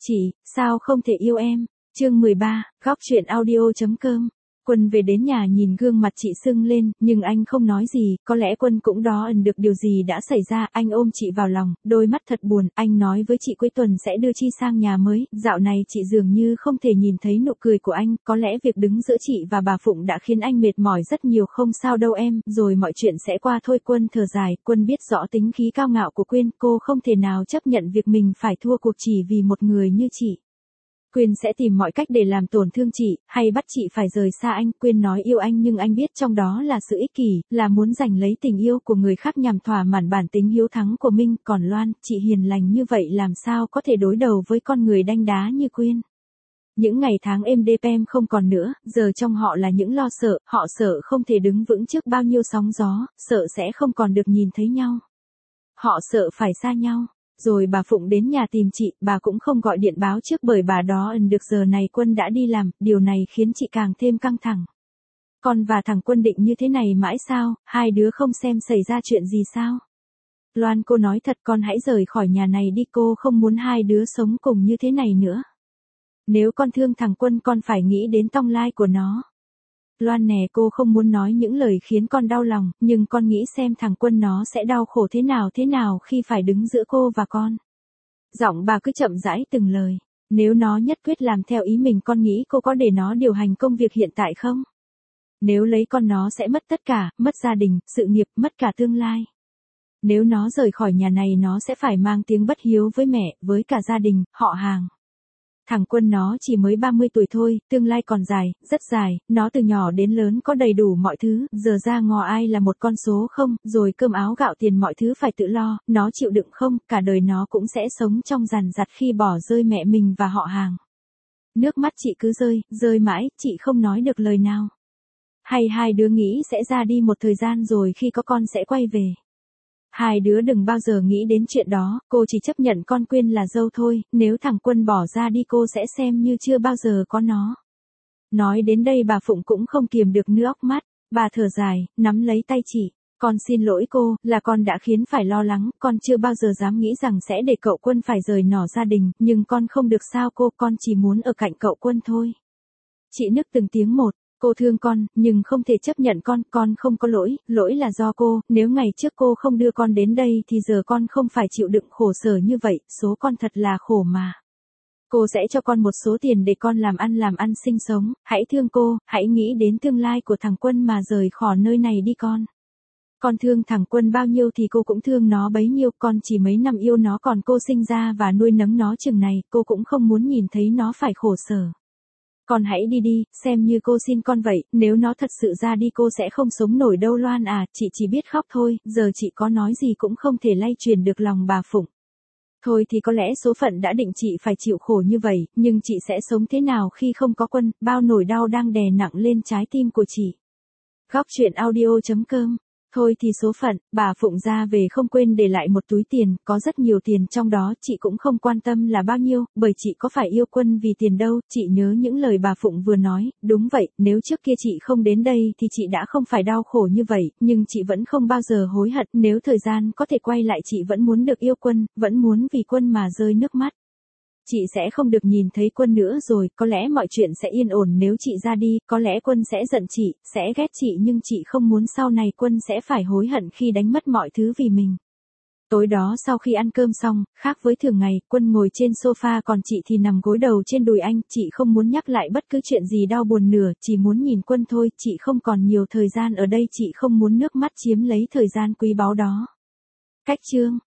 Chị, sao không thể yêu em? Chương 13, góc chuyện audio.com. Quân về đến nhà nhìn gương mặt chị sưng lên, nhưng anh không nói gì, có lẽ Quân cũng đoán ẩn được điều gì đã xảy ra, anh ôm chị vào lòng, đôi mắt thật buồn, anh nói với chị cuối tuần sẽ đưa Chi sang nhà mới, dạo này chị dường như không thể nhìn thấy nụ cười của anh, có lẽ việc đứng giữa chị và bà Phụng đã khiến anh mệt mỏi rất nhiều. Không sao đâu em, rồi mọi chuyện sẽ qua thôi. Quân thở dài, Quân biết rõ tính khí cao ngạo của Quyên, cô không thể nào chấp nhận việc mình phải thua cuộc chỉ vì một người như chị. Quyên sẽ tìm mọi cách để làm tổn thương chị, hay bắt chị phải rời xa anh. Quyên nói yêu anh nhưng anh biết trong đó là sự ích kỷ, là muốn giành lấy tình yêu của người khác nhằm thỏa mãn bản tính hiếu thắng của mình. Còn Loan, chị hiền lành như vậy làm sao có thể đối đầu với con người đanh đá như Quyên. Những ngày tháng êm đềm không còn nữa, giờ trong họ là những lo sợ, họ sợ không thể đứng vững trước bao nhiêu sóng gió, sợ sẽ không còn được nhìn thấy nhau. Họ sợ phải xa nhau. Rồi bà Phụng đến nhà tìm chị, bà cũng không gọi điện báo trước bởi bà đó ẩn được giờ này Quân đã đi làm, điều này khiến chị càng thêm căng thẳng. Con và thằng Quân định như thế này mãi sao, hai đứa không xem xảy ra chuyện gì sao? Loan, cô nói thật con hãy rời khỏi nhà này đi, cô không muốn hai đứa sống cùng như thế này nữa. Nếu con thương thằng Quân con phải nghĩ đến tương lai của nó. Loan nè, cô không muốn nói những lời khiến con đau lòng, nhưng con nghĩ xem thằng Quân nó sẽ đau khổ thế nào khi phải đứng giữa cô và con. Giọng bà cứ chậm rãi từng lời. Nếu nó nhất quyết làm theo ý mình, con nghĩ cô có để nó điều hành công việc hiện tại không? Nếu lấy con nó sẽ mất tất cả, mất gia đình, sự nghiệp, mất cả tương lai. Nếu nó rời khỏi nhà này nó sẽ phải mang tiếng bất hiếu với mẹ, với cả gia đình, họ hàng. Thằng Quân nó chỉ mới 30 tuổi thôi, tương lai còn dài, rất dài, nó từ nhỏ đến lớn có đầy đủ mọi thứ, giờ ra ngò ai là một con số không, rồi cơm áo gạo tiền mọi thứ phải tự lo, nó chịu đựng không, cả đời nó cũng sẽ sống trong dằn vặt khi bỏ rơi mẹ mình và họ hàng. Nước mắt chị cứ rơi mãi, chị không nói được lời nào. Hay hai đứa nghĩ sẽ ra đi một thời gian rồi khi có con sẽ quay về. Hai đứa đừng bao giờ nghĩ đến chuyện đó, cô chỉ chấp nhận con Quyên là dâu thôi, nếu thằng Quân bỏ ra đi cô sẽ xem như chưa bao giờ có nó. Nói đến đây bà Phụng cũng không kiềm được nước mắt, bà thở dài, nắm lấy tay chị. Con xin lỗi cô, là con đã khiến phải lo lắng, con chưa bao giờ dám nghĩ rằng sẽ để cậu Quân phải rời nỏ gia đình, nhưng con không được sao cô, con chỉ muốn ở cạnh cậu Quân thôi. Chị nức từng tiếng một. Cô thương con, nhưng không thể chấp nhận con không có lỗi, lỗi là do cô, nếu ngày trước cô không đưa con đến đây thì giờ con không phải chịu đựng khổ sở như vậy, số con thật là khổ mà. Cô sẽ cho con một số tiền để con làm ăn sinh sống, hãy thương cô, hãy nghĩ đến tương lai của thằng Quân mà rời khỏi nơi này đi con. Con thương thằng Quân bao nhiêu thì cô cũng thương nó bấy nhiêu, con chỉ mấy năm yêu nó còn cô sinh ra và nuôi nấng nó chừng này, cô cũng không muốn nhìn thấy nó phải khổ sở. Con hãy đi đi, xem như cô xin con vậy, nếu nó thật sự ra đi cô sẽ không sống nổi đâu Loan à, chị chỉ biết khóc thôi, giờ chị có nói gì cũng không thể lay truyền được lòng bà Phụng. Thôi thì có lẽ số phận đã định chị phải chịu khổ như vậy, nhưng chị sẽ sống thế nào khi không có Quân, bao nỗi đau đang đè nặng lên trái tim của chị. Góc chuyện audio.com. Thôi thì số phận, bà Phụng ra về không quên để lại một túi tiền, có rất nhiều tiền trong đó, chị cũng không quan tâm là bao nhiêu, bởi chị có phải yêu Quân vì tiền đâu, chị nhớ những lời bà Phụng vừa nói, đúng vậy, nếu trước kia chị không đến đây thì chị đã không phải đau khổ như vậy, nhưng chị vẫn không bao giờ hối hận, nếu thời gian có thể quay lại chị vẫn muốn được yêu Quân, vẫn muốn vì Quân mà rơi nước mắt. Chị sẽ không được nhìn thấy Quân nữa rồi, có lẽ mọi chuyện sẽ yên ổn nếu chị ra đi, có lẽ Quân sẽ giận chị, sẽ ghét chị nhưng chị không muốn sau này Quân sẽ phải hối hận khi đánh mất mọi thứ vì mình. Tối đó sau khi ăn cơm xong, khác với thường ngày, Quân ngồi trên sofa còn chị thì nằm gối đầu trên đùi anh, chị không muốn nhắc lại bất cứ chuyện gì đau buồn nửa, chỉ muốn nhìn Quân thôi, chị không còn nhiều thời gian ở đây, chị không muốn nước mắt chiếm lấy thời gian quý báu đó. Cách chương